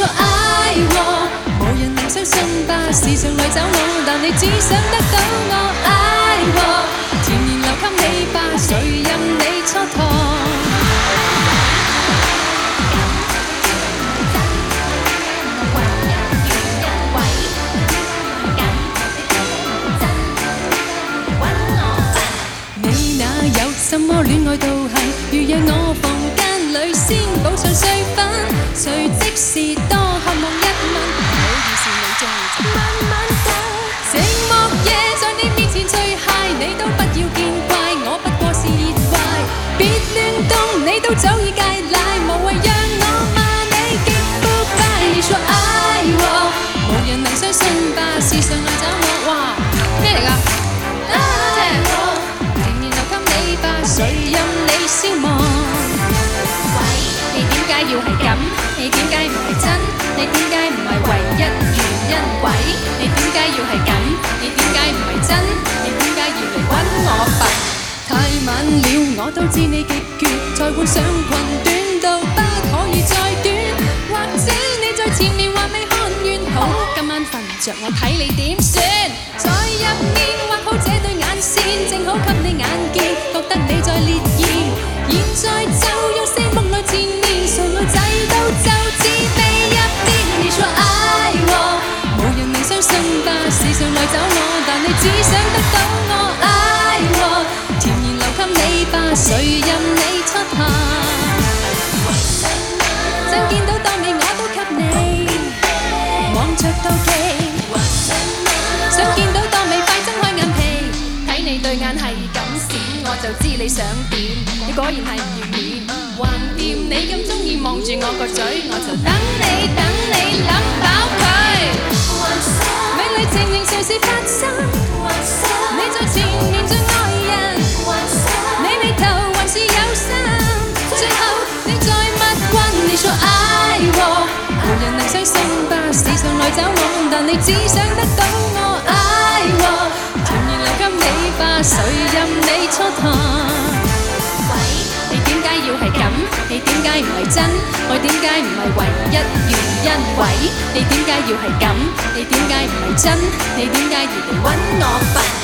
說愛我，無人能相信吧？時常來找我，但你只想得到我愛我，甜言留給你吧，誰任你蹉跎。什麼戀愛道行？如若我房間裏先補上碎粉，誰即是多渴望一吻？唔好意思，你中意慢慢走。寂寞夜在你面前最嗨，你都不要見怪，我不過是熱壞。別亂動，你都早已戒奶，無謂讓我罵你極腐敗。你說愛我，無人能相信吧？時常來找我，哇咩嚟㗎？誰任你消亡？喂，你點解要係咁？你點解唔係真？你點解唔係唯一原因？喂，你點解要係咁？你點解唔係真？你點解要嚟揾我笨？太晚了，我都知你極倦，再換上裙短到不可以再短，或者你在前面還未看完，好，今晚瞓着我睇你點算？在入面畫好這對眼線，正好給你眼見，覺得你在烈焰。現在就用四目來纏綿，誰愛制到就自備入電。你說愛我，無人能相信吧？時常來找我，但你只想得到我愛我，甜言留給你吧，誰任你出下。想見到當你我都給你，望着妒忌。想見到當你快睜開眼皮，睇你對眼係咁閃，我就知你想點。你果然係唔要面，橫掂你咁中意望住我個嘴，我就等你諗飽佢。美麗情形誰是發生？你在前面像愛人，你眉頭還是有心，最後你再蜜運。你說愛我，無人能相信吧？時常來找我，但你只想得到我愛我，甜言留給你吧，誰任你蹉跎。喂，你點解要係咁？你點解唔係真？我點解唔係唯一原因？喂，你點解要係咁？你點解唔係真？你點解要嚟揾我笨？